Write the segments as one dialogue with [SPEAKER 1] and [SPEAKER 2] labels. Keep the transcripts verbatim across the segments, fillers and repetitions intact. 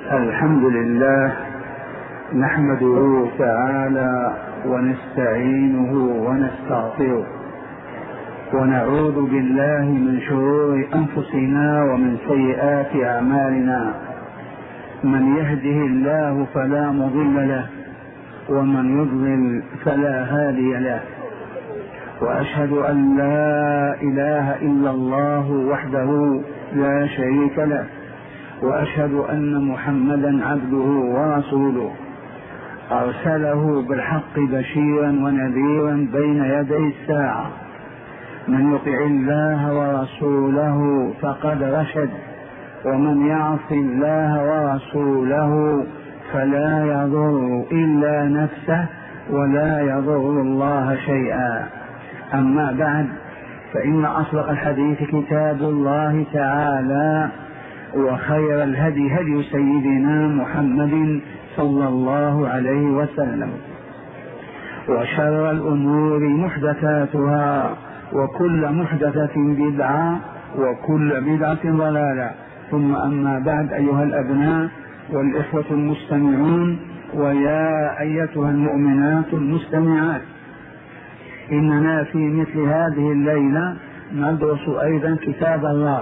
[SPEAKER 1] الحمد لله نحمده تعالى ونستعينه ونستغفره ونعوذ بالله من شرور أنفسنا ومن سيئات أعمالنا. من يهده الله فلا مضل له ومن يضلل فلا هادي له، وأشهد أن لا إله إلا الله وحده لا شريك له، وأشهد أن محمدا عبده ورسوله أرسله بالحق بشيرا ونذيرا بين يدي الساعة. من يطع الله ورسوله فقد رشد، ومن يعص الله ورسوله فلا يضر إلا نفسه ولا يضر الله شيئا. أما بعد، فإن أصدق الحديث كتاب الله تعالى، وخير الهدي هدي سيدنا محمد صلى الله عليه وسلم، وشر الأمور محدثاتها، وكل محدثة بدعة، وكل بدعة ضلالة. ثم أما بعد، أيها الأبناء والإخوة المستمعون، ويا أيتها المؤمنات المستمعات، إننا في مثل هذه الليلة ندرس أيضا كتاب الله،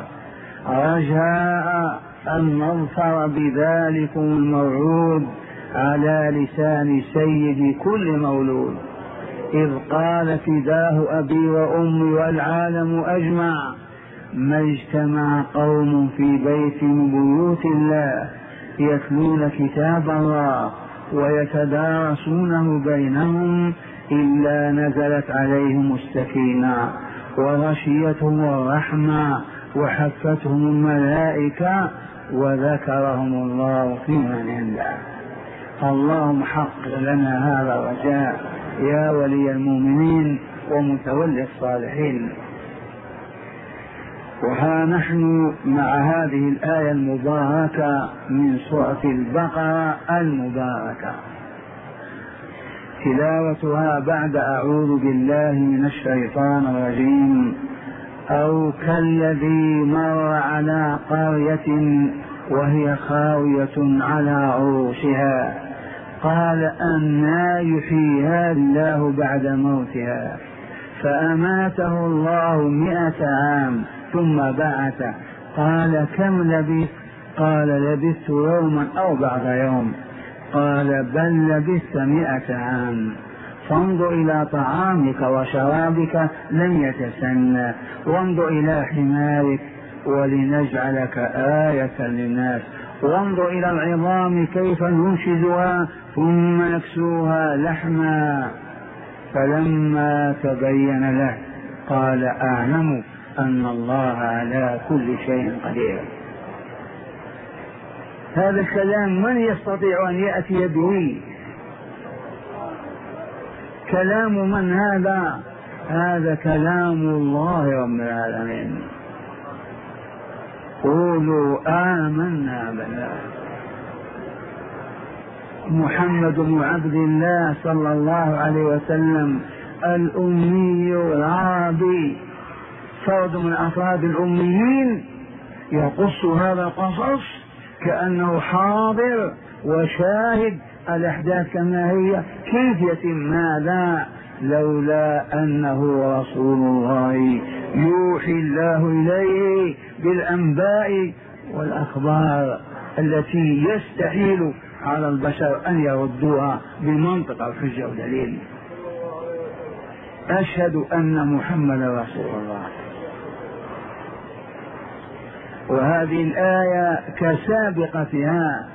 [SPEAKER 1] رجاء أن نظفر بذلكم الموعود على لسان سيد كل مولود، إذ قال فداه أبي وأمي والعالم أجمع: ما اجتمع قوم في بيت من بيوت الله يتلون كتاب الله ويتدارسونه بينهم إلا نزلت عليهم السكينة وغشيتهم الرحمة وحفتهم الملائكة وذكرهم الله في من عنده. اللهم حقق لنا هذا الرجاء يا ولي المؤمنين ومتولي الصالحين. وها نحن مع هذه الآية المباركة من سورة البقرة المباركة، تلاوتها بعد أعوذ بالله من الشيطان الرجيم: أو كالذي مر على قرية وهي خاوية على عروشها قال أنى يحيي الله بعد موتها فأماته الله مئة عام ثم بعثه قال كم لبثت؟ قال لبثت يوما أو بعض يوم. قال بل لبثت مئة عام. فانظر إلى طعامك وشرابك لم يتسنى، وانظر إلى حمارك ولنجعلك آية للناس، وانظر إلى العظام كيف ننشزها ثم نكسوها لحما. فلما تبين له قال أعلم أن الله على كل شيء قدير. هذا الكلام من يستطيع أن يأتي به؟ كلام من هذا؟ هذا كلام الله رب العالمين. قولوا آمنا بالله. محمد بن عبد الله صلى الله عليه وسلم الأمي العربي، فرد من أفراد الأميين، يقص هذا القصص كأنه حاضر وشاهد الأحداث كما هي. كيف يتم ماذا لولا أنه رسول الله يوحي الله إليه بالأنباء والأخبار التي يستحيل على البشر أن يردوها بمنطق الحجة والدليل. أشهد أن محمد رسول الله. وهذه الآية كسابقتها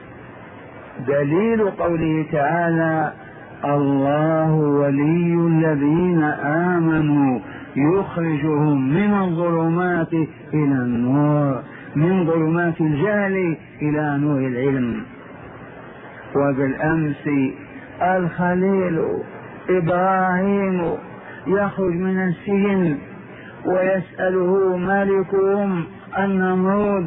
[SPEAKER 1] دليل قوله تعالى: الله ولي الذين آمنوا يخرجهم من الظلمات إلى النور، من ظلمات الجهل إلى نور العلم. وبالأمس الخليل إبراهيم يخرج من السجن ويسأله مالكهم النمرود،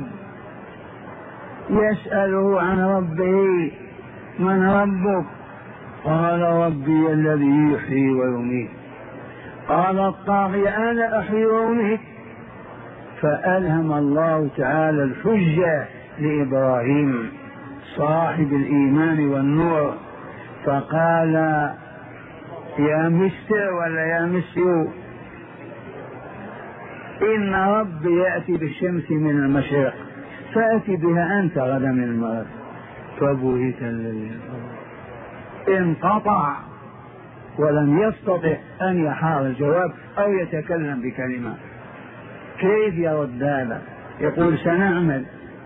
[SPEAKER 1] يسأله عن ربه: من ربك؟ قال ربي الذي يحيي ويميت. قال الطاغي أنا أحيي وأميت. فألهم الله تعالى الحجة لإبراهيم صاحب الإيمان والنور، فقال يا مستر ولا يا مسيو إن ربي يأتي بالشمس من المشرق فأتي بها أنت غدا من المغرب. فبهت الذي انقطع ولم يستطع أن يحار الجواب أو يتكلم بكلمة. كيف يرد هذا؟ يقول سنعمل.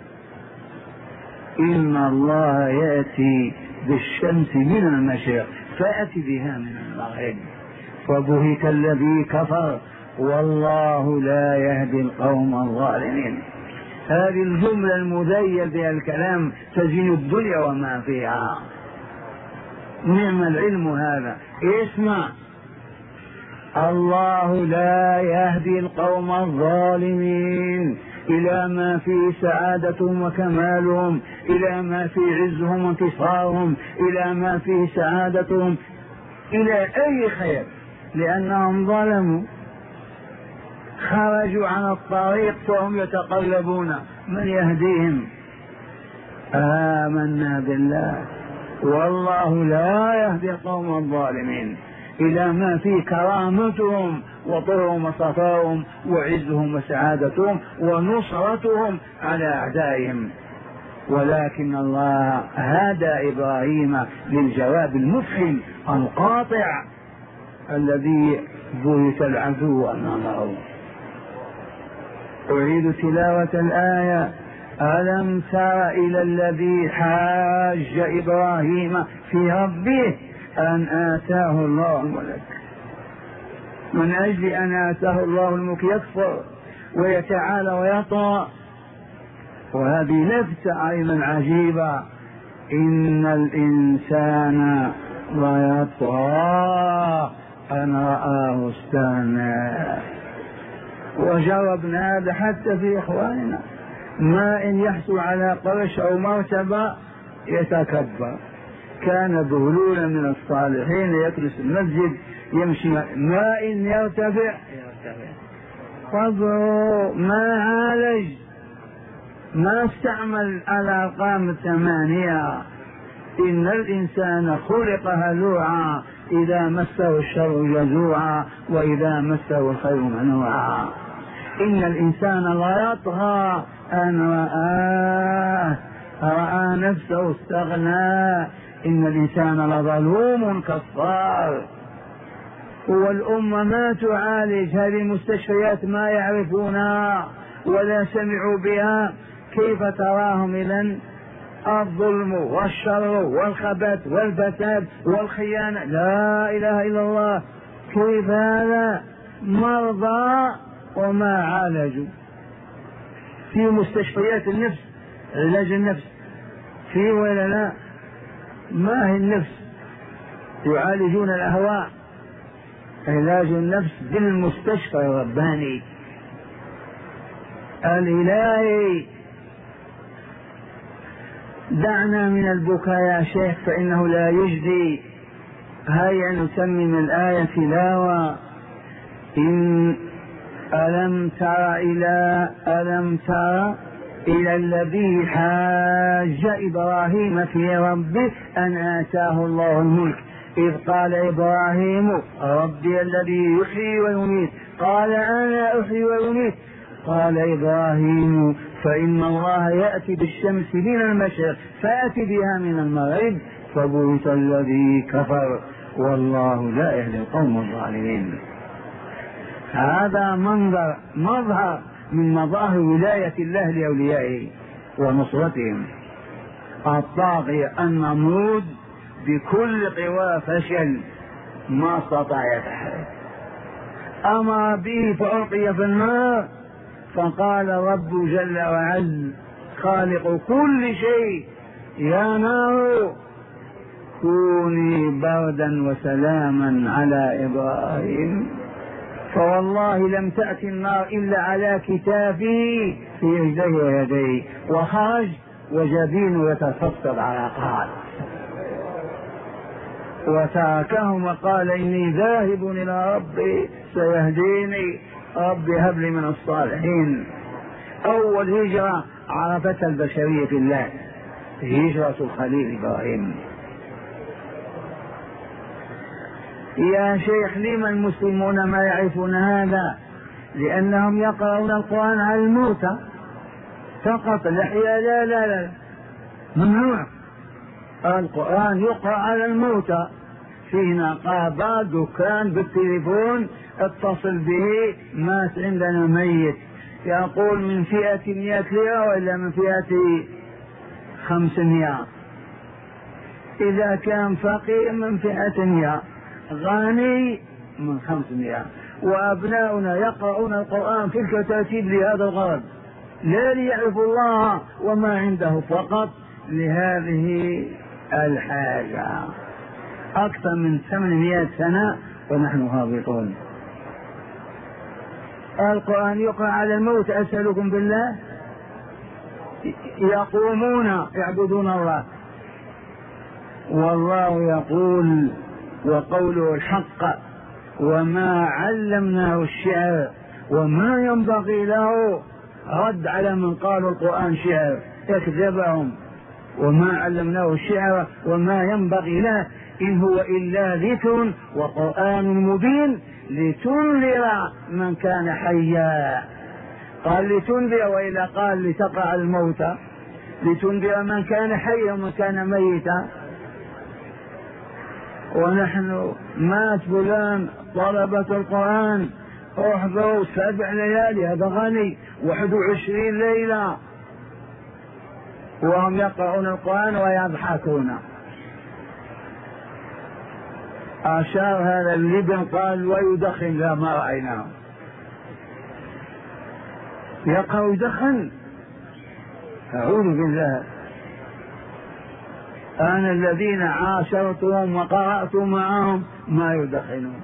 [SPEAKER 1] إن الله يأتي بالشمس من المشرق فأتي بها من المغرب. فبهت الذي كفر والله لا يهدي القوم الظالمين. هذه الجملة المذيل بها الكلام تزين الدنيا وما فيها. نعم العلم هذا. اسمع، الله لا يهدي القوم الظالمين إلى ما فيه سعادتهم وكمالهم، إلى ما فيه عزهم وانتصارهم، إلى ما فيه سعادتهم، إلى أي خير، لأنهم ظلموا خرجوا عن الطريق فهم يتقلبون من يهديهم. آمنا بالله والله لا يهدي القوم الظالمين إلى ما فيه كرامتهم وطهرهم وصفاهم وعزهم وسعادتهم ونصرتهم على أعدائهم. ولكن الله هدى إبراهيم للجواب المفحم القاطع الذي بهت العدو أمامه. أريد تلاوة الآية. ألم تر إلى الذي حاج إبراهيم في ربه أن آتاه الله الملك. من أجل أن آتاه الله الملك يكفر ويتعالى ويطغى. وهذه لفتة أيضا عجيبة. إن الإنسان ليطغى أن رآه استغنى. وجربنا هذا حتى في إخواننا، ما إن يحصل على قرش أو مرتبة يتكبر. كان بهلولا من الصالحين يجلس المسجد يمشي، ما إن يرتفع قدره ما عالج، ما استعمل الأرقام الثمانية. إن الإنسان خلق هلوعا إذا مسه الشر جزوعا وإذا مسه الخير منوعا. إن الإنسان لا يطغى أن رآه رأى نفسه استغنى. إن الإنسان لظلوم كفار. والأمة ما تعالج هذه المستشفيات، ما يعرفونها ولا سمعوا بها. كيف تراهم إذن؟ الظلم والشر والخبث والفساد والخيانة، لا إله إلا الله. كيف هذا؟ مرضى وما عالجوا. في مستشفيات النفس علاج النفس فيه ولا لا؟ ما هي النفس؟ يعالجون الأهواء. علاج النفس بالمستشفى الرباني الإلهي. دعنا من البكاء يا شيخ فإنه لا يجدي. هيا نتمم الآية تلاوة. إن ألم تر إلى ألم تر إلى الذي حاج إبراهيم في ربه أن آتاه الله الملك إذ قال إبراهيم ربي الذي يحيي ويميت قال أنا أحيي ويميت قال إبراهيم فإن الله يأتي بالشمس من المشرق فأتي بها من المغرب فبهت الذي كفر والله لا يهدي القوم الظالمين. هذا منظر مظهر من مظاهر ولاية الله لأوليائه ونصرتهم. الطاغية النمرود بكل قوى فشل ما استطاع يتحرك. أمر به فألقي في النار فقال رب جل وعز خالق كل شيء يا نار كوني بردا وسلاما على إبراهيم. فوالله لم تأتي النار إلا على كتافه في رجليه ويديه وخرج وجبينه يتفطر عرقات وتركهم وقال إني ذاهب إلى ربي سيهديني ربي هب لي من الصالحين. أول هجرة عرفتها البشرية في الله هجرة الخليل إبراهيم. يا شيخ لما المسلمون ما يعرفون هذا؟ لأنهم يقرؤون القرآن على الموتى فقط، الأحياء لا لا لا ممنوع. القرآن يقرأ على الموتى، في نقابة دكان بالتليفون اتصل به مات عندنا ميت، يقول من فئة مئة ليرة وإلا من فئة خمسمائة، إذا كان فقير من فئة مئة، غني من خمسمائة. وأبناؤنا يقرؤون القرآن في الكتاتيب لهذا الغرض، لا ليعرفوا الله وما عنده، فقط لهذه الحاجة. أكثر من ثمانمائة سنة ونحن هابطون. القرآن يقرأ على الموت، أسألكم بالله، يقومون يعبدون الله، والله يقول وقوله الحق وما علمناه الشعر وما ينبغي له، رد على من قالوا القرآن شعر، يكذبهم. وما علمناه الشعر وما ينبغي له إن هو إلا ذكر وقرآن مبين لتنذر من كان حيا. قال لتنذر، وإلا قال لتقع الموتى، لتنذر من كان حيا ومن كان ميتا. ونحن مات فلان طلبة القرآن احضروا سبع ليالي، هذا غني، واحد وعشرين ليلة وهم يقرؤون القرآن ويضحكون. أشار هذا اللبن قال ويدخن، لا ما رأيناه يقرأ يدخن، أعوذ بالله. أنا الذين عاشرتهم وقرأت معهم ما يدخنون.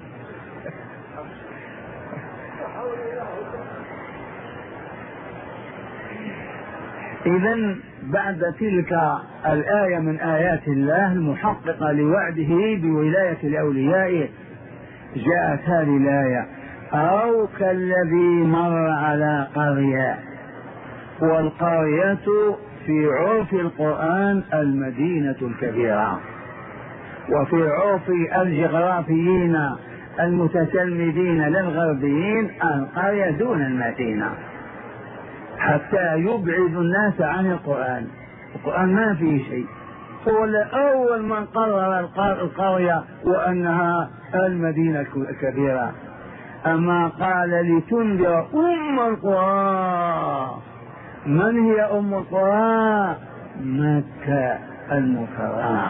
[SPEAKER 1] إذن بعد تلك الآية من آيات الله المحققة لوعده بولاية الأولياء جاءت هذه الآية أو كالذي مر على قرية. والقرية في عرف القرآن المدينة الكبيرة، وفي عرف الجغرافيين المتسلمدين للغربيين القرية دون المدينة، حتى يبعد الناس عن القرآن. القرآن ما فيه شيء، هو أول من قرر القرية وأنها المدينة الكبيرة. أما قال لتنذر أم القرى. من هي أم القرى؟ مكة المكرمة.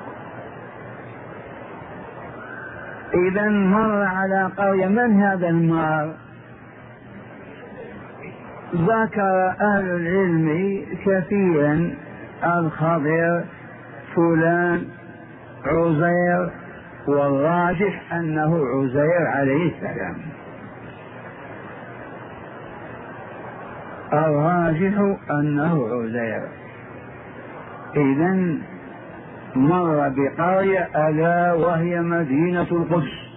[SPEAKER 1] إذا مر على قرية، من هذا المار؟ ذكر أهل العلم كثيرا، الخضر، فلان، عزير، والراجح أنه عزير عليه السلام، الراجح أنه عزير. إذن مر بقرية ألا وهي مدينة القدس.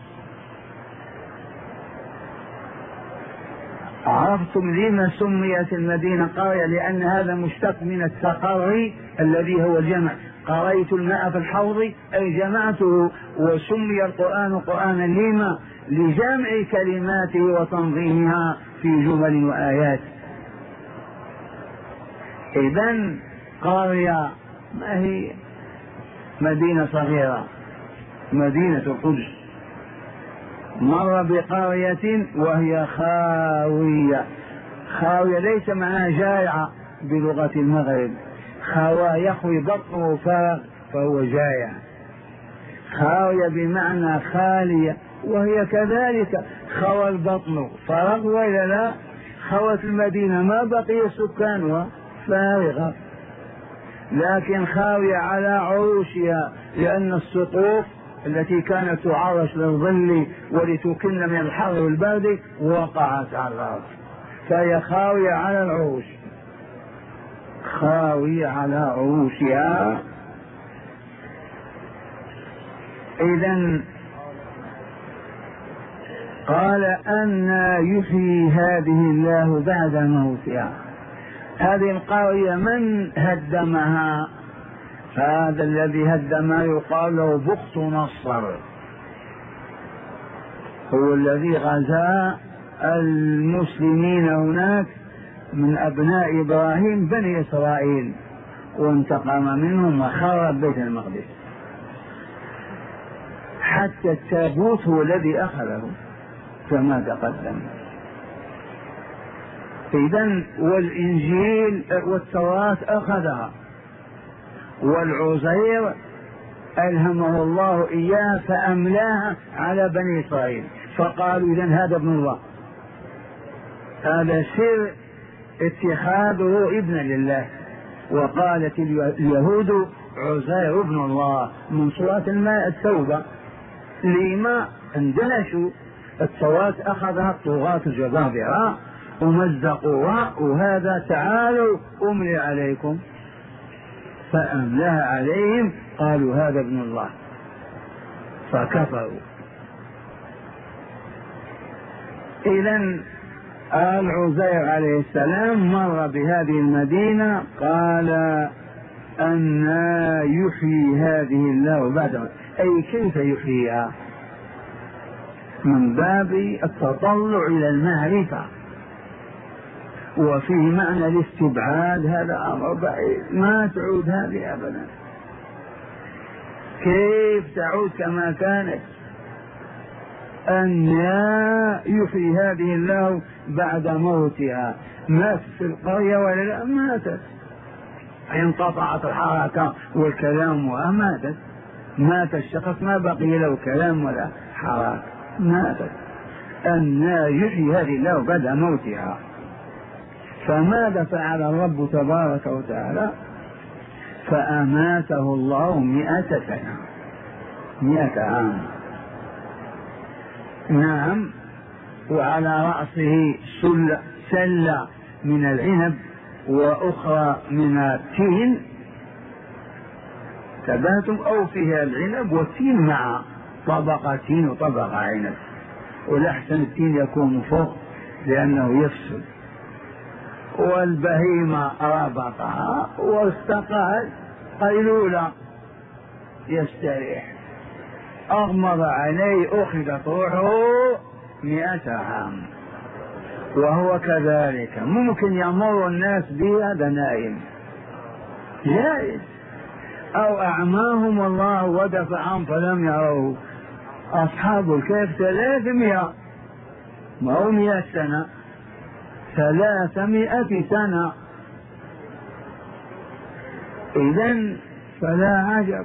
[SPEAKER 1] عرفتم لما سميت المدينة قرية؟ لأن هذا مشتق من التقري الذي هو الجمع، قريت الماء في الحوض أي جمعته. وسمي القرآن قرآنا لما؟ لجمع كلماته وتنظيمها في جمل وآيات. إذن قرية ما هي مدينة صغيرة، مدينة القدس. مر بقرية وهي خاوية. خاوية ليس معناها جائعة بلغة المغرب، خاوى يخوي بطنه فارغ فهو جائع. خاوية بمعنى خالية، وهي كذلك خوى البطن فرغ وإلا لا. خوت المدينة ما بقي سكانها، فارغة، لكن خاوية على عروشها، لأن السقوف التي كانت تعرش للظل ولتكن من الحر والبرد وقعت على الأرض، فهي خاوية على العروش، خاوية على عروشها. إذن قال أن يحيي هذه الله بعد موتها. هذه القرية من هدمها؟ هذا الذي هد ما يقال له بخت نصر، هو الذي غزا المسلمين هناك من أبناء إبراهيم بني إسرائيل وانتقم منهم وخرب بيت المقدس، حتى التابوت هو الذي أخذه كما تقدم. إذن والإنجيل والتوراة أخذها، والعزير ألهمه الله إياه فأملاها على بني إسرائيل، فقالوا إذن هذا ابن الله. هذا سر اتخاذه ابنا لله. وقالت اليهود عزير ابن الله من سورة الماء التوبة، لما اندهشوا التوراة أخذها الطغاة الجبابرة ومزقوها، وهذا تعالوا أملي عليكم، فأملاها عليهم قالوا هذا ابن الله فكفروا. إذن آل عزير عليه السلام مر بهذه المدينة، قال أنى يحيي هذه الله بعد، أي كيف يحييها، من باب التطلع إلى المعرفة، وفيه معنى الاستبعاد. هذا أمر بعيد، ما تعود هذه أبدا، كيف تعود كما كانت؟ أن يحيي هذه الله بعد موتها. ماتت في القرية ولا لا؟ ماتت، انقطعت الحركة والكلام وماتت، مات الشخص ما بقي له كلام ولا حركة، ماتت. أن يحيي هذه الله بعد موتها. فماذا فعل الرب تبارك وتعالى؟ فأماته الله مئة سنة، مئة عام. نعم. وعلى رأسه سلة سلة من العنب وأخرى من التين، تباتم أو فيها العنب والتين مع طبقة تين وطبقة عنب، والأحسن التين يكون فوق لأنه يفسد. والبهيمة رابطها واستقال قيلولة يستريح، أغمض عليه أخذت روحه مئة عام. وهو كذلك ممكن يمر الناس به هذا نائم جائز، أو أعماهم الله ودفعهم فلم يروه. أصحاب الكهف ثلاثمائة، ما هو مئة سنة، ثلاثمائة سنة. إذن فلا عجب،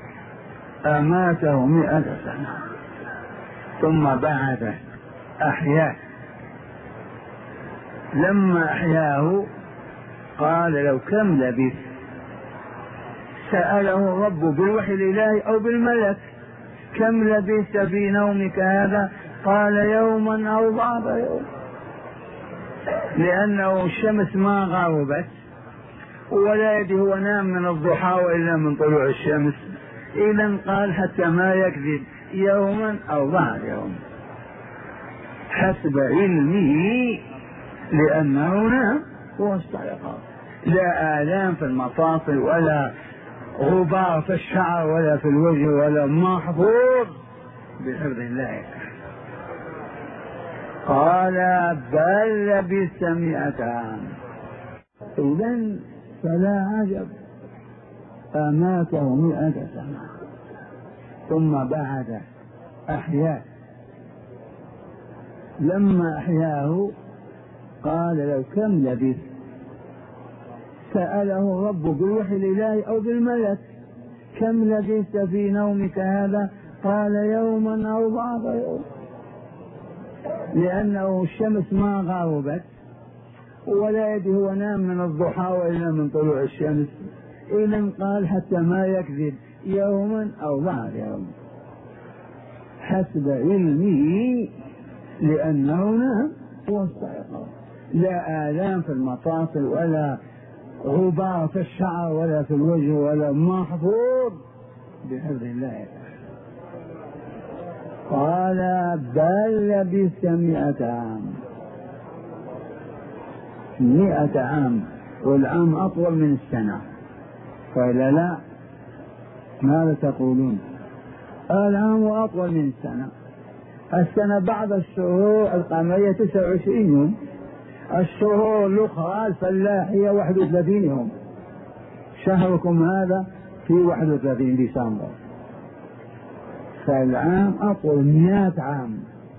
[SPEAKER 1] أماته مئة سنة ثم بعثه أحياه. لما أحياه قال لو كم لبثت؟ سأله الرب بالوحي الإلهي أو بالملك، كم لبثت في نومك هذا؟ قال يوما أو بعض يوم، لأنه الشمس ما غربت ولا يدري هو نام من الضحى وإلا من طلوع الشمس. إذن قال حتى ما يكذب يوما أو بعد يوم حسب علمه، لأنه نام واستيقظ، لا آلام في المفاصل ولا غبار في الشعر ولا في الوجه ولا محظوظ بحفظ الله. قال بل لبثت مئة عام. إذن فلا عجب، أماته مئة سنة ثم بعثه أحياه. لما أحياه قال لو كم لبثت؟ سأله الرب بالوحي الإلهي أو بالملك، كم لبثت في نومك هذا؟ قال يوما أو بعض يوم، لأنه الشمس ما غربت ولا يدري هو نام من الضحى وإلا من طلوع الشمس. إذن قال حتى ما يكذب يوما أو بعد يوم حسب علمه، لأنه نام واستيقظ، لا آلام في المفاصل ولا غبار في الشعر ولا في الوجه ولا محظوظ بحفظ الله. قال بل لبثت مئة عام. مئة عام، والعام أطول من السنة، قال لا، ماذا تقولون؟ العام أطول من السنة. السنة بعض الشهور القمرية تسعة وعشرين يوم، الشهور الأخرى الفلاحية واحد وثلاثين يوم. شهركم هذا في واحد وثلاثين ديسمبر، فالعام أطول مئة عام.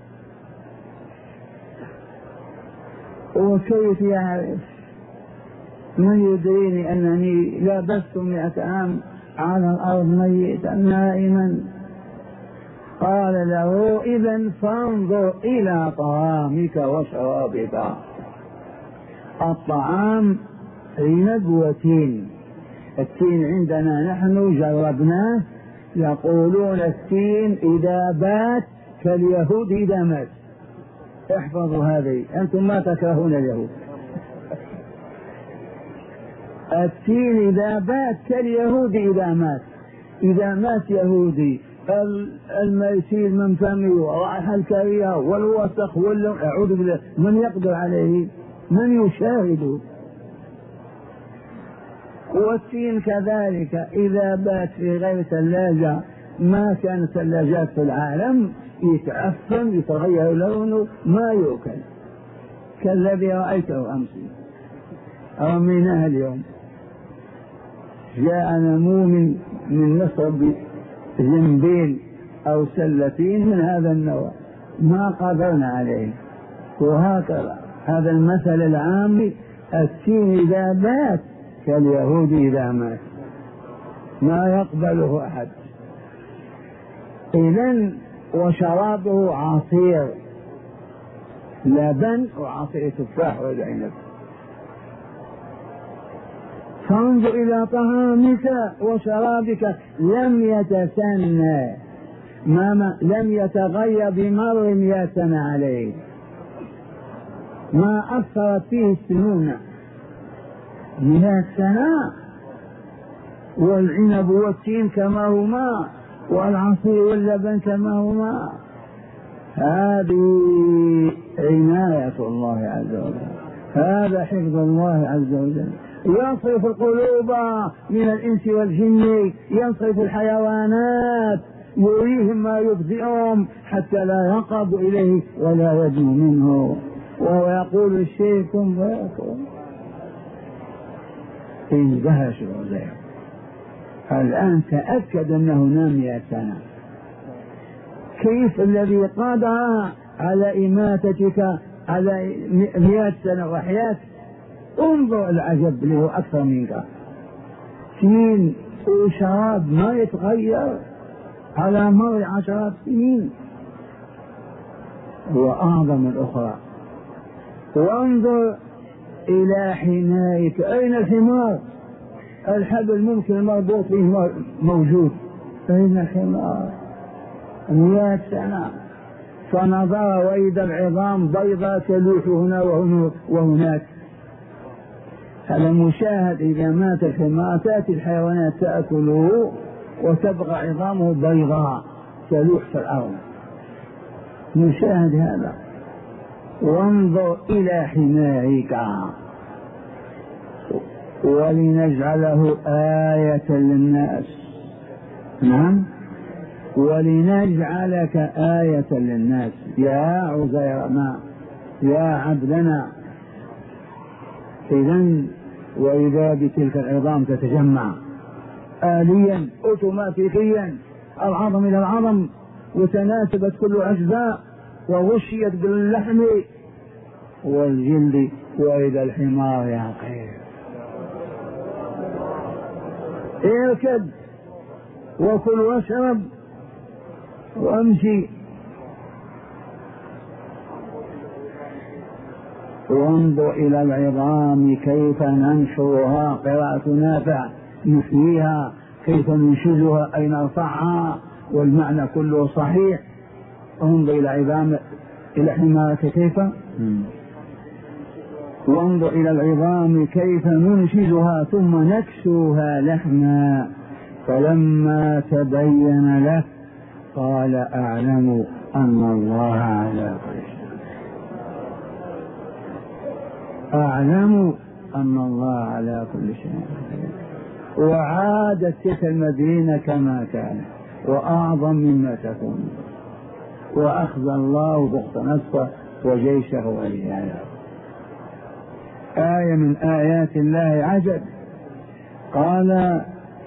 [SPEAKER 1] وكيف يعرف؟ من يدريني أنني لبثت مئة عام على الأرض ميتا نائما؟ قال له إذن فانظر إلى طعامك وشرابك. الطعام عنب وتين. التين عندنا نحن جربناه، يقولون التين إذا بات كاليهود إذا مات. احفظوا هذه، أنتم ما تكرهون اليهود. التين إذا بات كاليهود إذا مات. إذا مات يهودي الميسير من فمه ورائحة الكريه والوسخ واللون، أعوذ بالله، من يقدر عليه؟ من يشاهده؟ والتين كذلك إذا بات في غير ثلاجة، ما كانت ثلاجات في العالم، يتعفن يتغير لونه ما يؤكل، كالذي رأيته أمس رميناه اليوم. جاء نمو من من مصر بجنبين أو سلتين من هذا النوع، ما قدرنا عليه. وهكذا هذا المثل العام، التين إذا بات كاليهود إذا مات، ما يقبله أحد. إذن وشرابه عصير لبن وعصير تفاح والعنب. فانظر إلى طعامك وشرابك لم يتسنى، ما لم يتغير بمر مئة سنة عليه، ما أثرت فيه السنون مئة سنة. والعنب والتين كما هما، والعصير واللبن كما هما. هذه عناية الله عز وجل، هذا حفظ الله عز وجل. ينصرف القلوب من الإنس والجن، ينصرف الحيوانات، يريهم ما يفزئهم حتى لا يقرب إليه ولا يدنو منه، وهو يقول الشيء كن فيكون. اندهش العزير. الآن تأكد أنه نام مئة سنة. كيف الذي قادر على إماتتك على مئة سنة وحياة؟ انظر العجب له أكثر منك. تين وشراب ما يتغير على مر عشرات سنين، وأعظم الأخرى. وانظر إلى حمارك، أين الحمار؟ الحبل ممكن المربوط فيه موجود، أين الحمار؟ مئة سنة. فنظر وإذا العظام بيضاء تلوح هنا وهناك. هذا مشاهد. إذا مات الحمار تأتي الحيوانات تأكله وتبقى عظامه بيضاء تلوح في الأرض، مشاهد هذا. وانظر إلى حمارك ولنجعله آية للناس. نعم، ولنجعلك آية للناس يا عزير، ما يا عبدنا. إذن وإذا بتلك العظام تتجمع آليا أوتوماتيكيا، العظم إلى العظم، وتناسبت كل أجزاء وغشيت باللحم والجلد. وإذا الحمار يعقل، اركب وكل واشرب وامشي. وانظر إلى العظام كيف ننشرها، قراءة نافع، نحييها، كيف ننشزها أي نرفعها، والمعنى كله صحيح. انظر إلى عظام إلى حمارك كيف. وانظر إلى العظام كيف ننشزها ثم نكسوها لحما. فلما تبين له قال أعلم أن الله على كل شيء، أعلم أن الله على كل شيء. وعادت تلك المدينة كما كانت وأعظم مما تكون، وأخذ الله بخت نصر وجيشه ورجاله. آية من آيات الله عجب. قال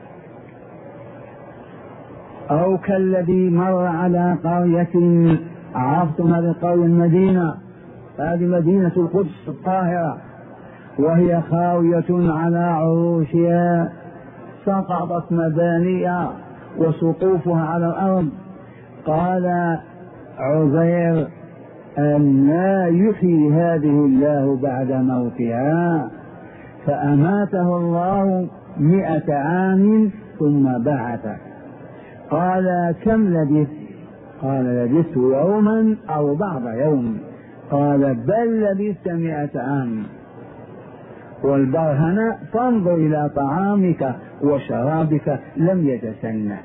[SPEAKER 1] أو كالذي مر على قرية، عرفتم هذه القرية المدينة، هذه مدينة القدس الطاهرة، وهي خاوية على عروشها، سقطت مبانيها وسقوفها على الأرض. قال عزير أن لا يحيي هذه الله بعد موتها، فأماته الله مئة عام ثم بعثه. قال كم لبثت؟ قال لبثت يوما أو بعض يوم. قال بل لبثت مئة عام. والبرهنة فانظر إلى طعامك وشرابك لم يتسنى.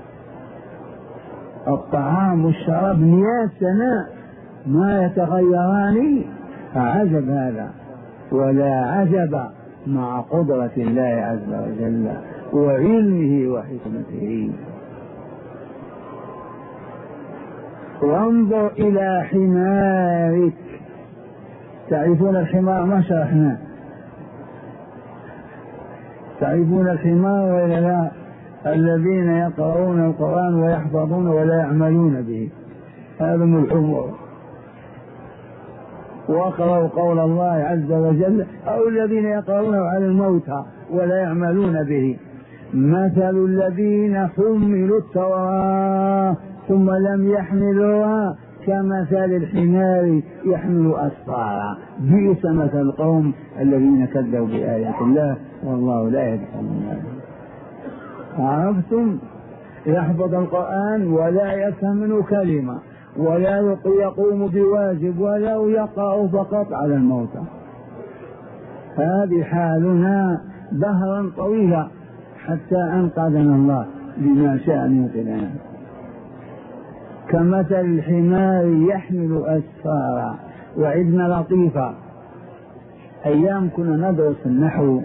[SPEAKER 1] الطعام والشراب مئة سنة ما يتغيران، عجب هذا. ولا عجب مع قدرة الله عز وجل وعلمه وحكمته. وانظر إلى حمارك. تعرفون الحمار؟ ما شرحناه. تعرفون الحمار ولا لا؟ الذين يقرؤون القرآن ويحفظون ولا يعملون به، هذا من الحمر. وقرأوا قول الله عز وجل أو الذين يقرؤون على الموتى ولا يعملون به. مثل الذين حملوا التوراة ثم لم يحملوها كمثل الحمار يحمل أسفارا، بئس مثل القوم الذين كذبوا بآيات الله والله لا يهدي القوم الظالمين. عرفتم؟ يحفظ القرآن ولا يفهم منه كلمة ولا يقوم بواجب ولا يقع فقط على الموتى. هذه حالنا دهرا طويلا حتى أنقذنا الله بما شاء من ينقذنا. كمثل الحمار يحمل أسفارا. وعدنا لطيفة، أيام كنا ندرس النحو،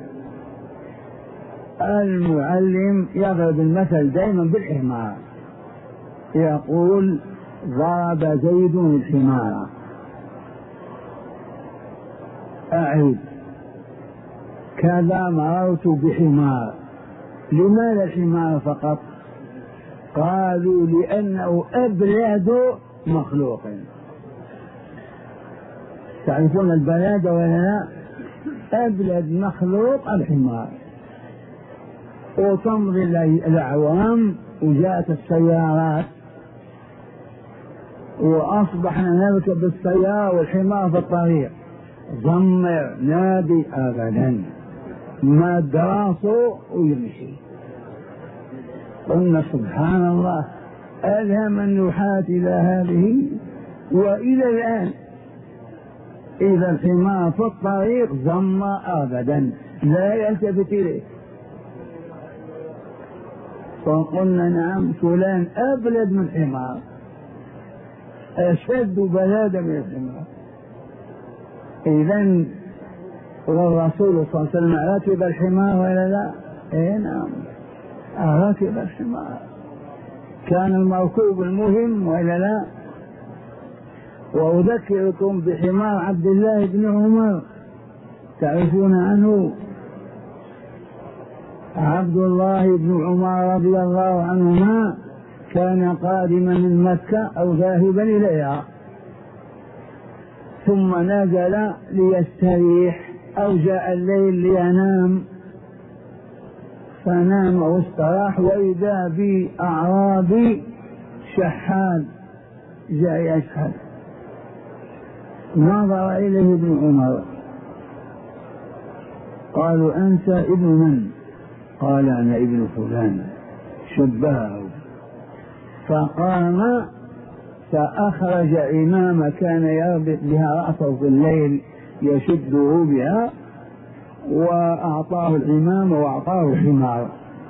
[SPEAKER 1] المعلم يضرب المثل دائما بالحمار، يقول ضرب زيد الحمار. أعيد كذا مررت بحمار. لماذا الحمار فقط؟ قالوا لأنه أبلد مخلوق. تعرفون البلاد ولا لا؟ أبلد مخلوق الحمار. وتمضي الأعوام وجاءت السيارات وأصبحنا نركب السيارة والحمار في الطريق، زمر نادي أبدا ما دراسه ويمشي. قلنا سبحان الله، ألهم النحاة إلى هذه وإلى الآن إذا الحمار في الطريق زم أبدا لا يلتفت إليه. فقلنا نعم فلان أبلد من الحمار، أشد بلادا من الحمار. إذن والرسول صلى الله عليه وسلم ركب الحمار ولا لا؟ إيه نعم ركب الحمار، كان المركوب المهم ولا لا؟ وأذكركم بحمار عبد الله بن عمر، تعرفون عنه؟ عبد الله بن عمر رضي الله عنهما كان قادما من مكة أو ذاهبا إليها، ثم نزل ليستريح أو جاء الليل لينام، فنام واستراح وإذا بأعرابي شحاد جاء يشحد. نظر إليه ابن عمر قالوا أنت ابن من؟ قال أنا ابن فلان، شبهه. فقام فأخرج عمامة كان يربط بها رأسه في الليل يشده بها، وأعطاه العمام وأعطاه الحمار.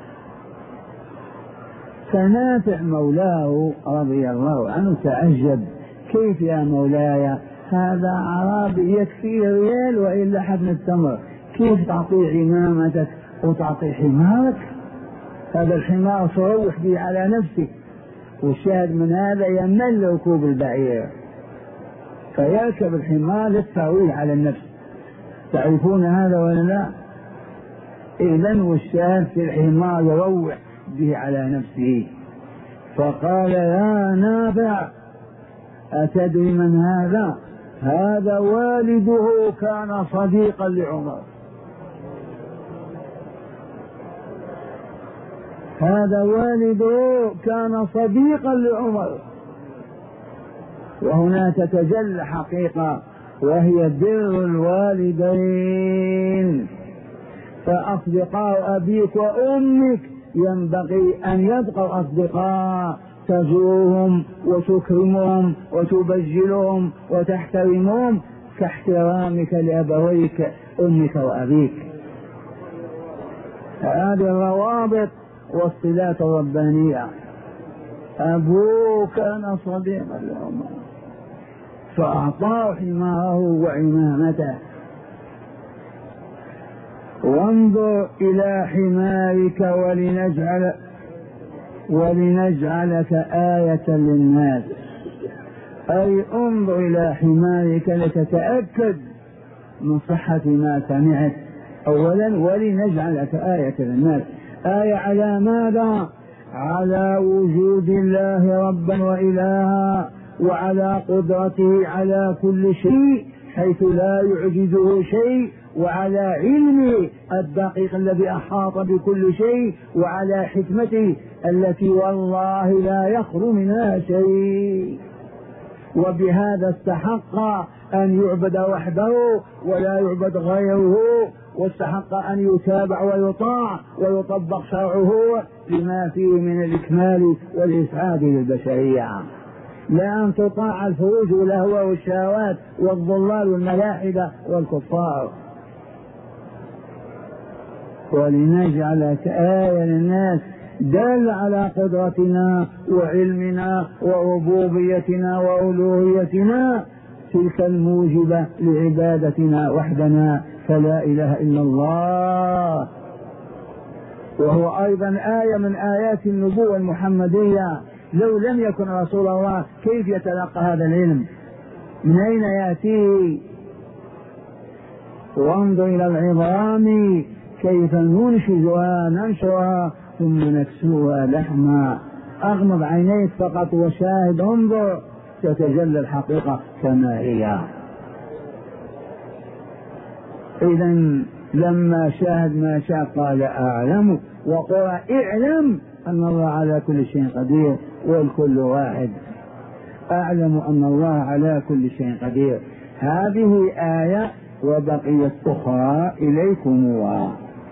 [SPEAKER 1] فنافع مولاه رضي الله عنه تعجب، كيف يا مولاي هذا أعرابي يكفيه ريال وإلا حبن التمر، كيف تعطيه عمامتك وتعطي حمارك؟ هذا الحمار تروح به على نفسك، والشاهد من هذا يمل ركوب البعير فيركب الحمار للترويح على النفس. تعرفون هذا ولا لا؟ إذن والشاهد في الحمار يروح به على نفسه. فقال يا نافع أتدري من هذا؟ هذا والده كان صديقا لعمر، هذا والده كان صديقا لعمر. وهنا تتجلى حقيقة وهي بر الوالدين. فأصدقاء أبيك وأمك ينبغي أن يبقوا أصدقاء تزورهم وتكرمهم وتبجلهم وتحترمهم كاحترامك لأبويك أمك وأبيك. هذه الروابط والصلات الربانية. أبوه كان صديقا لعمر فأعطاه حماره وعمامته. وانظر إلى حمارك ولنجعل ولنجعلك آية للناس، أي انظر إلى حمارك لتتأكد من صحة ما سمعت. أولا ولنجعلك آية للناس، آية على ماذا؟ على وجود الله ربا وإلها، وعلى قدرته على كل شيء حيث لا يعجزه شيء، وعلى علمه الدقيق الذي أحاط بكل شيء، وعلى حكمته التي والله لا يخلو منها شيء. وبهذا استحق أن يعبد وحده ولا يعبد غيره، واستحق أن يتابع ويطاع ويطبق شرعه لما فيه من الإكمال والإسعاد للبشرية، لا أن تطاع الفروج والأهواء والشهوات والضلال والملاحدة والكفار. ولنجعلك آية للناس دل على قدرتنا وعلمنا وربوبيتنا وألوهيتنا، تلك الموجبة لعبادتنا وحدنا فلا إله إلا الله. وهو أيضا آية من آيات النبوة المحمدية. لو لم يكن رسول الله كيف يتلقى هذا العلم؟ من أين يأتيه؟ وانظر إلى العظام كيف ننشزها ننشرها ثم نكسوها لحما. أغمض عينيك فقط وشاهد، انظر تتجلى الحقيقة كما هي. إذن لما شاهد ما شاء قال أعلم، وقال اعلم أن الله على كل شيء قدير، والكل واحد. أعلم أن الله على كل شيء قدير. هذه آية وبقيت أخرى إليكم.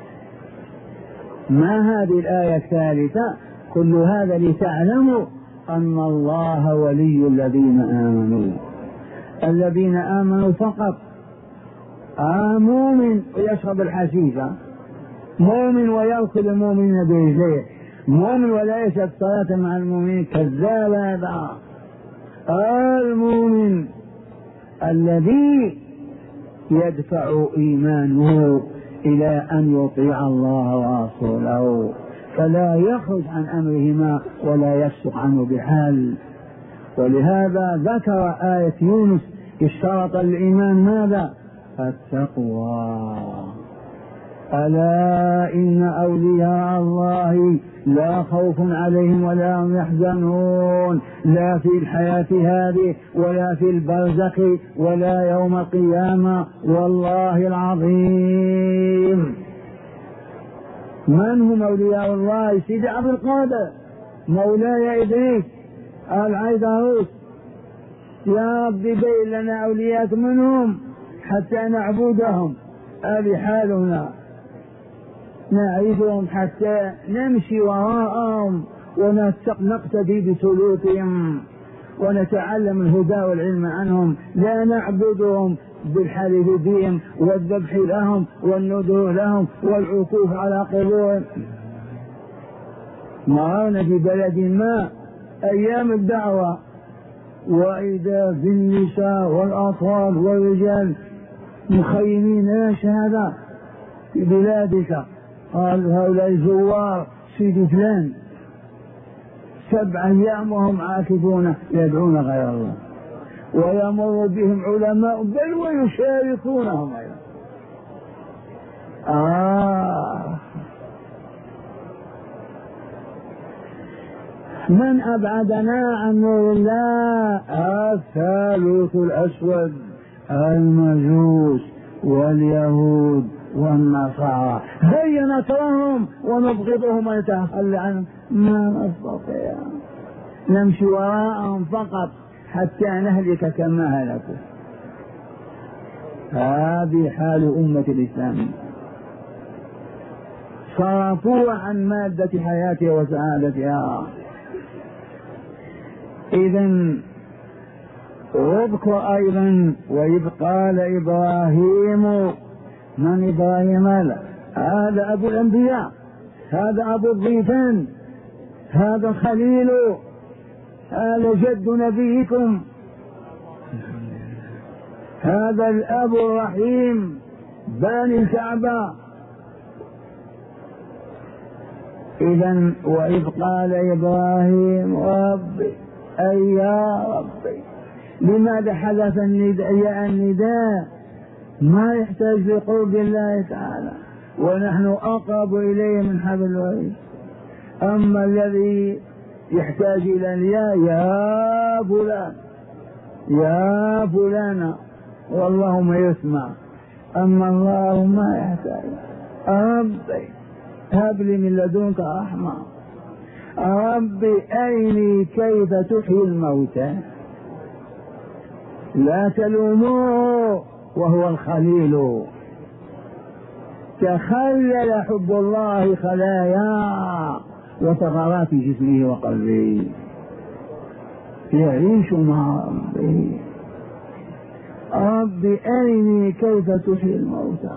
[SPEAKER 1] ما هذه الآية الثالثة؟ كل هذا لتعلموا أن الله ولي الذين آمنوا. الذين آمنوا فقط. آه مؤمن ويشرب الحشيشة، مؤمن ويركض المؤمنين برجليه، مؤمن ولا يشهد صلاة مع المؤمنين، كذاب هذا. المؤمن الذي يدفع إيمانه إلى أن يطيع الله ورسوله فلا يخرج عن أمرهما ولا يفسق عنه بحال. ولهذا ذكر آية يونس اشترط الإيمان ماذا؟ التقوى. ألا إن أولياء الله لا خوف عليهم ولا هم يحزنون، لا في الحياة هذه ولا في البرزخ ولا يوم القيامة، والله العظيم. من هم أولياء الله؟ سيدي عبد القادر، مولاي إدريس، العيدروس. يا رب بين لنا أولياء منهم حتى نعبدهم. هذه حالنا، نعرفهم حتى نمشي وراءهم ونقتدي بسلوكهم ونتعلم الهدى والعلم عنهم، لا نعبدهم بالحلف بهم والذبح لهم والنذور لهم والعكوف على قبورهم. مررنا في بلد ما أيام الدعوة وإذا بالنساء والأطفال والرجال مخيمين. ايش هذا في بلادك؟ قال هؤلاء زوار سيدي فلان سبع أيام وهم عاكفون يدعون غير الله، ويمر بهم علماء بل ويشاركونهم أيضا. آه من أبعدنا عن نور الله؟ الثالوث الأسود، المجوس واليهود والنصارى. هيا نكرههم ونبغضهم ونتخلى عنهم، ما نستطيع، نمشي وراءهم فقط حتى نهلك كما هلكوا. هذه حال أمة الإسلام، صرفوا عن مادة حياتها وسعادتها. إذن واذكر أيضا وإذ قال إبراهيم، من إبراهيم هذا؟ هذا أبو الأنبياء، هذا أبو الضيفان، هذا الخليل، هذا جد نبيكم، هذا الأب الرحيم باني الكعبة. إذن وإذ قال إبراهيم ربي أي يا ربي. لماذا حدث النداء؟ يا النداء ما يحتاج لقرب الله تعالى، ونحن أقرب إليه من حبل الوريد. أما الذي يحتاج إلى الياء، يا فلان يا فلان والله ما يسمع، أما الله ما يحتاج. ربي هب لي من لدنك رحمة، ربي أرني كيف تحيي الموتى. لا تلوموه وهو الخليل، تخلل حب الله خلايا وثغرات جسمه وقلبه، يعيش مع ربه. ربي أرني كيف تحيي الموتى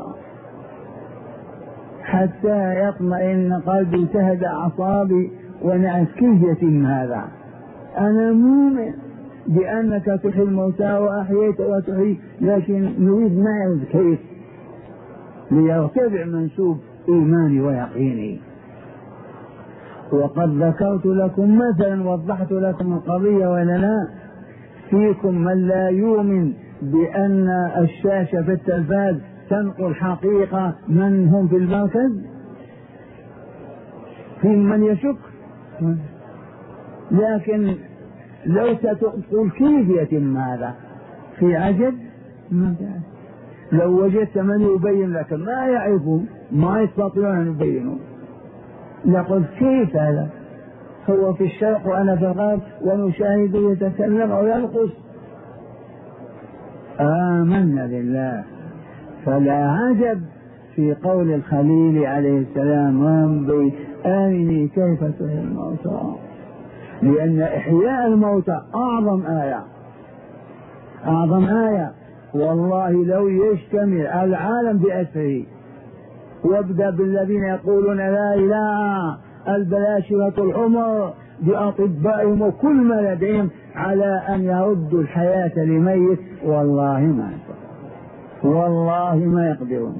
[SPEAKER 1] حتى يطمئن قلبي، تهدأ أعصابي، ونعرف كيف يتم هذا. أنا مؤمن بأنك تحيي الموتى وأحييت وتحيي، لكن نريد نعرف كيف ليرتفع منسوب إيماني ويقيني. وقد ذكرت لكم مثلا، وضحت لكم القضية ولا لا؟ فيكم من لا يؤمن بأن الشاشة في التلفاز تنقل حقيقة من هم في المركز، في من يشك. لكن لو ستقول كيف يتم هذا في عجب، لو وجدت من يبين لك ما يعرفون ما يستطيعون أن يبينوا، لقد كيف هذا؟ هو في الشرق وأنا في الغرب ونشاهد يتكلم أو ينقص. آمنا بالله. فلا عجب في قول الخليل عليه السلام ربي أرني كيف تحيي الموتى، لأن إحياء الموتى أعظم آية، أعظم آية. والله لو يجتمع العالم بأسره، وابدأ بالذين يقولون لا إله، البلاشرة الحمر بأطبائهم وكل ما لديهم على أن يردوا الحياة لميت، والله ما يقدرون، والله ما يقدرون.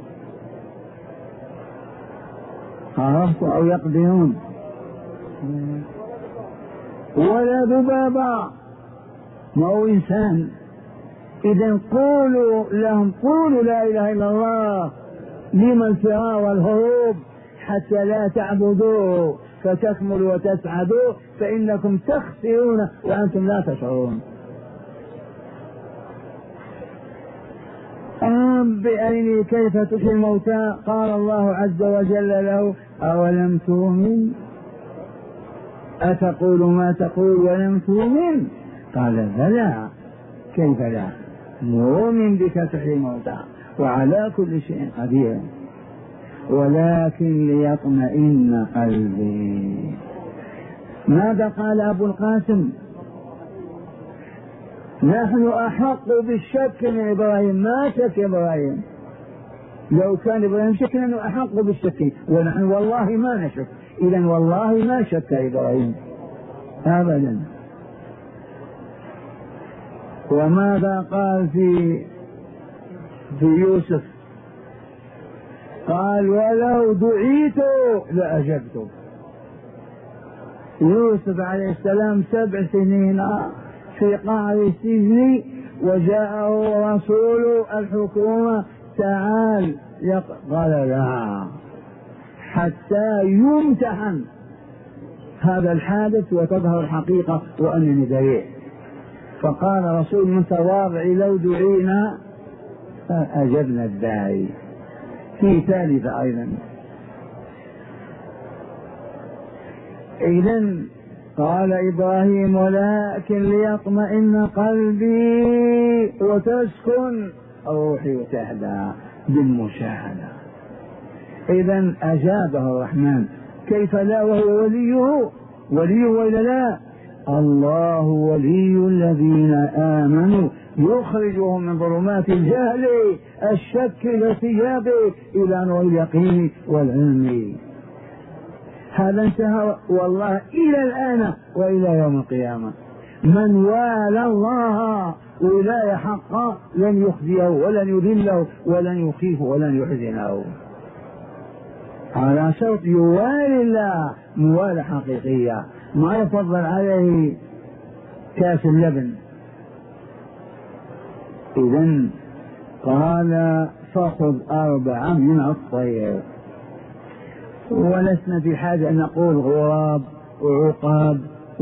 [SPEAKER 1] عرفتوا أو يقدرون؟ ولا ذبابة، ما هو إنسان. إذن قولوا لهم قولوا لا إله إلا الله، لما الفرار والهروب؟ حتى لا تعبدوا فتكملوا وتسعدوا، فإنكم تخسرون وأنتم لا تشعرون. رب أرني كيف تحيي الموتى. قال الله عز وجل له أولم تؤمن؟ أتقول ما تقول ولم تؤمن؟ قال بلى، كيف لا، مؤمن بك تحيي الموتى وعلى كل شيء قدير، ولكن ليطمئن قلبي. ماذا قال أبو القاسم؟ نحن أحق بالشك من إبراهيم، ما شك إبراهيم، لو كان إبراهيم شك نحن أحق بالشك، ونحن والله ما نشك. إذن والله ما شك إبراهيم أبدا. وماذا قال في في يوسف؟ قال ولو دعيت لأجبت. يوسف عليه السلام سبع سنين في قعر السجن، وجاءه رسول الحكومة تعال، قال لا حتى يمتحن هذا الحادث وتظهر الحقيقة وأنني بريء. فقال رسول متواضع لو دعينا أجبنا الداعي. في ثالثة أيضا، إذن قال إبراهيم ولكن ليطمئن قلبي وتسكن روحي وتهدى بالمشاهدة. إذن أجابه الرحمن، كيف لا وهو وليه وليه وإلا لا؟ الله ولي الذين آمنوا يخرجهم من ظلمات الجهل الشك والثياب إلى نور اليقين والعلم. هذا انتهى والله إلى الآن وإلى يوم القيامة. من والى الله ولاية حقا لن يخزيه ولن يذله ولن يخيفه ولن يحزنه، على شرط يوالي الله موالة حقيقية، ما يفضل عليه كاس اللبن. إذن قال فخذ أربعة من الطير، ولسنا في حاجة أن نقول غراب وعقاب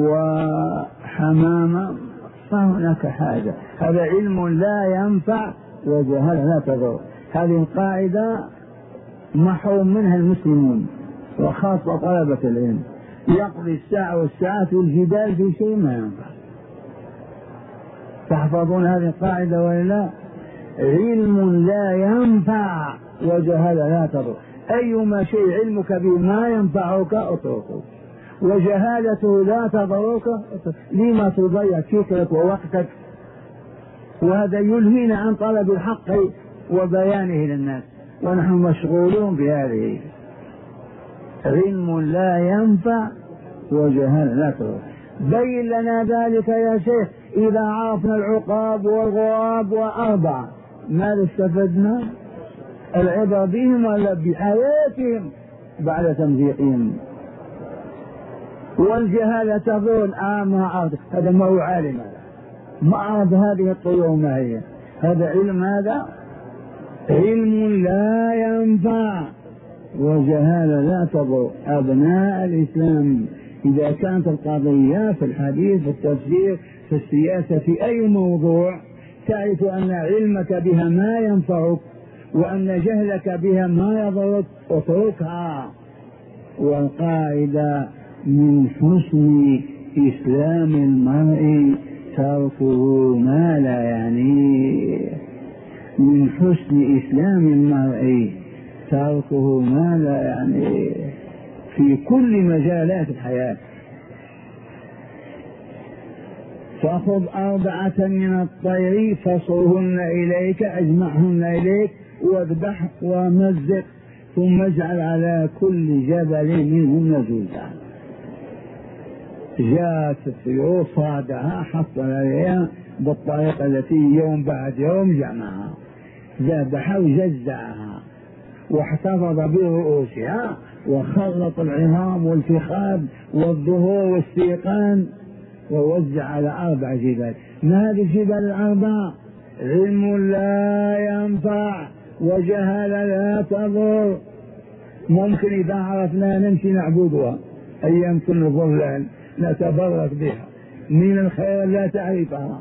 [SPEAKER 1] وحمامة، فهناك حاجة. هذا علم لا ينفع وجهل لا تضر. هذه القاعدة محروم منها المسلمون وخاصة طلبة العلم. يقضي الساعة والساعات والجدال في شيء ما ينفع. تحفظون هذه القاعدة ولا؟ علم لا ينفع وجهل لا تضر. أيما شيء علمك به ما ينفعك اتركه، وجهالته لا تضرك لما تضيع فكرك ووقتك. وهذا يلهينا عن طلب الحق وبيانه للناس، ونحن مشغولون بهذه. علم لا ينفع وجهل لا تضر. بين لنا ذلك يا شيخ. إذا عرفنا العقاب والغراب وأربعة ماذا استفدنا؟ العبر بهم ولا بحياتهم بعد تمزيقهم؟ والجهالة تظن آه ما عرف هذا، ما هو عالم، ما عرف هذه الطيور ما هي. هذا علم، هذا علم لا ينفع وجهالة لا تضر. أبناء الإسلام، إذا كانت القضية في الحديث في التفسير في السياسة في أي موضوع تعرف أن علمك بها ما ينفعك وأن جهلك بها ما يضرك اتركها. والقاعدة من حسن إسلام المرء تركه ما لا يعنيه. من حسن إسلام المرء تركه ما لا يعنيه في كل مجالات الحياة. فخذ أربعة من الطير فصرهن إليك، أجمعهن إليك واذبح ومزق، ثم اجعل على كل جبل منهن جزءا. جاءت الطيور صادها حصل عليها بالطريقة التي يوم بعد يوم جمعها، ذبح وجزعها واحتفظ برؤوسها وخلط العظام والفخاد والظهور والسيقان ووزع على أربع جبال. ما هذه الجبال الأربع؟ علم لا ينفع وجهل لا تضر. ممكن إذا عرفنا نمشي نعبدها أيام كل ظلال نتبرك بها، من الخير لا تعرفها.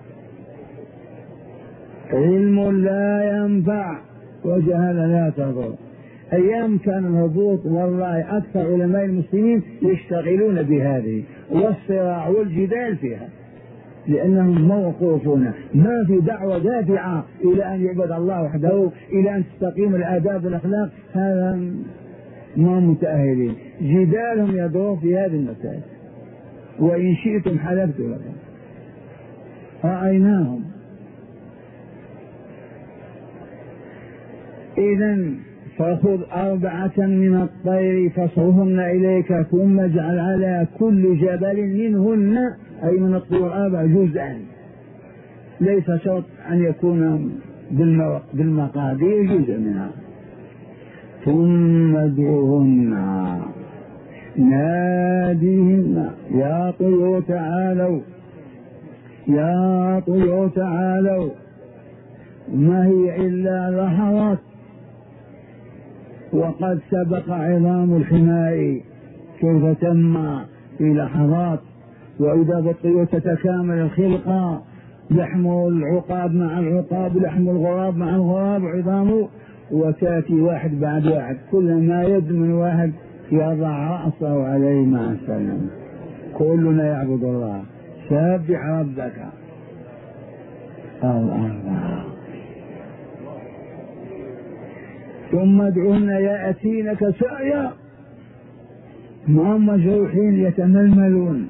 [SPEAKER 1] علم لا ينفع وجهل لا تضر. أيام كان الهبوط والله أكثر علماء المسلمين يشتغلون بهذه والصراع والجدال فيها، لأنهم موقوفون ما في دعوة دافعة إلى أن يعبد الله وحده، إلى أن تستقيم الآداب والأخلاق. هذا ما متأهلين. جدالهم يدور في هذه المسائل، وإن شئتم حلفت لكم رأيناهم. إذن فخذ أربعة من الطير فصرهن إليك، ثم اجعل على كل جبل منهن أي من الطيور أربع جزءا. ليس شرط أن يكون بالمقادير جزء منها. ثم ادعوهن ناديهن يا طيور تعالوا يا طيور تعالوا. ما هي إلا لحظات وقد سبق عظام الحماء كيف تم في لحظات. وإذا بالطيور تتكامل الخلقة لحم العقاب مع العقاب لحم الغراب مع الغراب عظامه، وتأتي واحد بعد واحد كلما يد من واحد يضع رأسه عليه مع السلامة. كلنا يعبد الله. سبح ربك الله. ثم ادعوهن يأتينك سعيا، ما هم مجروحين يتململون.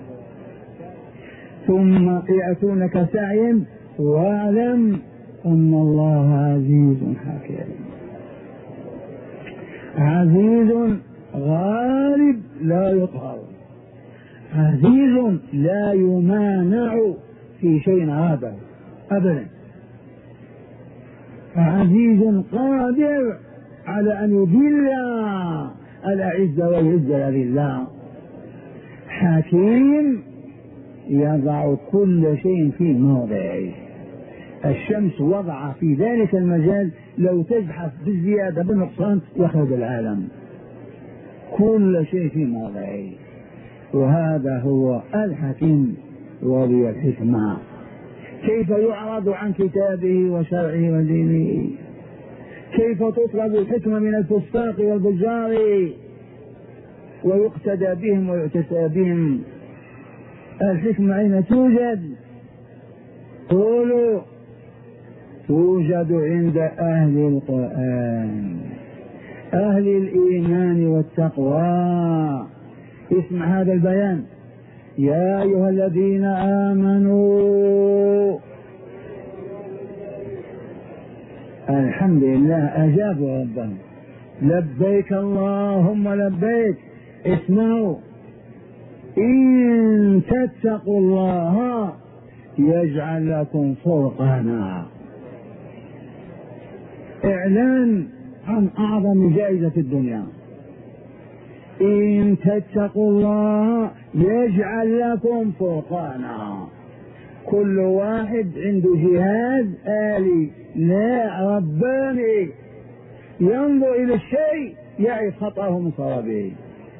[SPEAKER 1] ثم يأتونك سعيا واعلم أن الله عزيز حكيم. عزيز غالب لا يقهر، عزيز لا يمانع في شيء غابه أبدا، عزيز قادر على أن يذل الأعز ويعز الأذلاء. حكيم يضع كل شيء في موضعه. الشمس وضع في ذلك المجال لو تزحف بالزيادة بالنقصان يخرج العالم. كل شيء في موضعه، وهذا هو الحكيم وذي الحكمة. كيف يعرض عن كتابه وشرعه ودينه، كيف تطلب الحكمة من الفساق والفجار ويقتدى بهم ويعتسى بهم. الحكمة أين توجد؟ قولوا توجد عند أهل القرآن، أهل الإيمان والتقوى. اسمع هذا البيان: يا أيها الذين آمنوا. الحمد لله أجابوا ربهم. لبيك اللهم لبيك. اسمعوا: إن تتقوا الله يجعل لكم فرقانا. إعلان عن أعظم جائزة في الدنيا. إن تتقوا الله يجعل لكم فرقانا. كل واحد عنده جهاز آلي لا رباني ينظر إلى الشيء يعي خطأه من صوابه.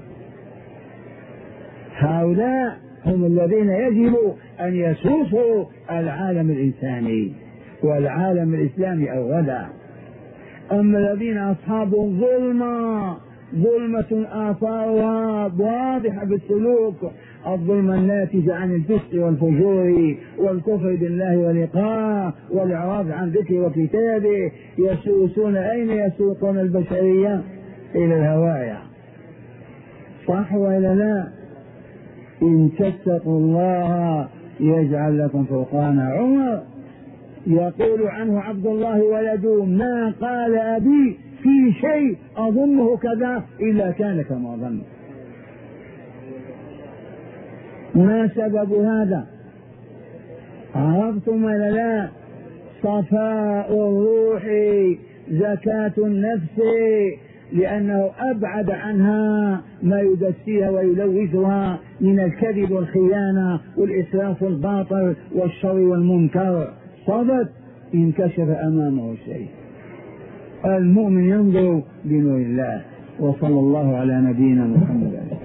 [SPEAKER 1] هؤلاء هم الذين يجب أن يسوسوا العالم الإنساني والعالم الإسلامي أولا. أما الذين أصحاب الظلمة، ظلمة آثارها واضحة بالسلوك، الظلم الناتج عن الفسق والفجور والكفر بالله ولقاءه والإعراض عن ذكره وكتابه، يسوسون. أين يسوقون البشرية؟ إلى الهوايا. صح ولا لا؟ إن تتقوا الله يجعل لكم فرقانا. عمر يقول عنه عبد الله ولده: ما قال أبي في شيء أظنه كذا إلا كان كما ظن. ما سبب هذا؟ عرفتم ولا لا؟ صفاء الروح، زكاة النفس، لأنه أبعد عنها ما يدسيها ويلوثها من الكذب والخيانة والإسراف والباطل والشر والمنكر. صدق انكشف أمامه الشيء. المؤمن ينظر بنور الله. وصلى الله على نبينا محمد.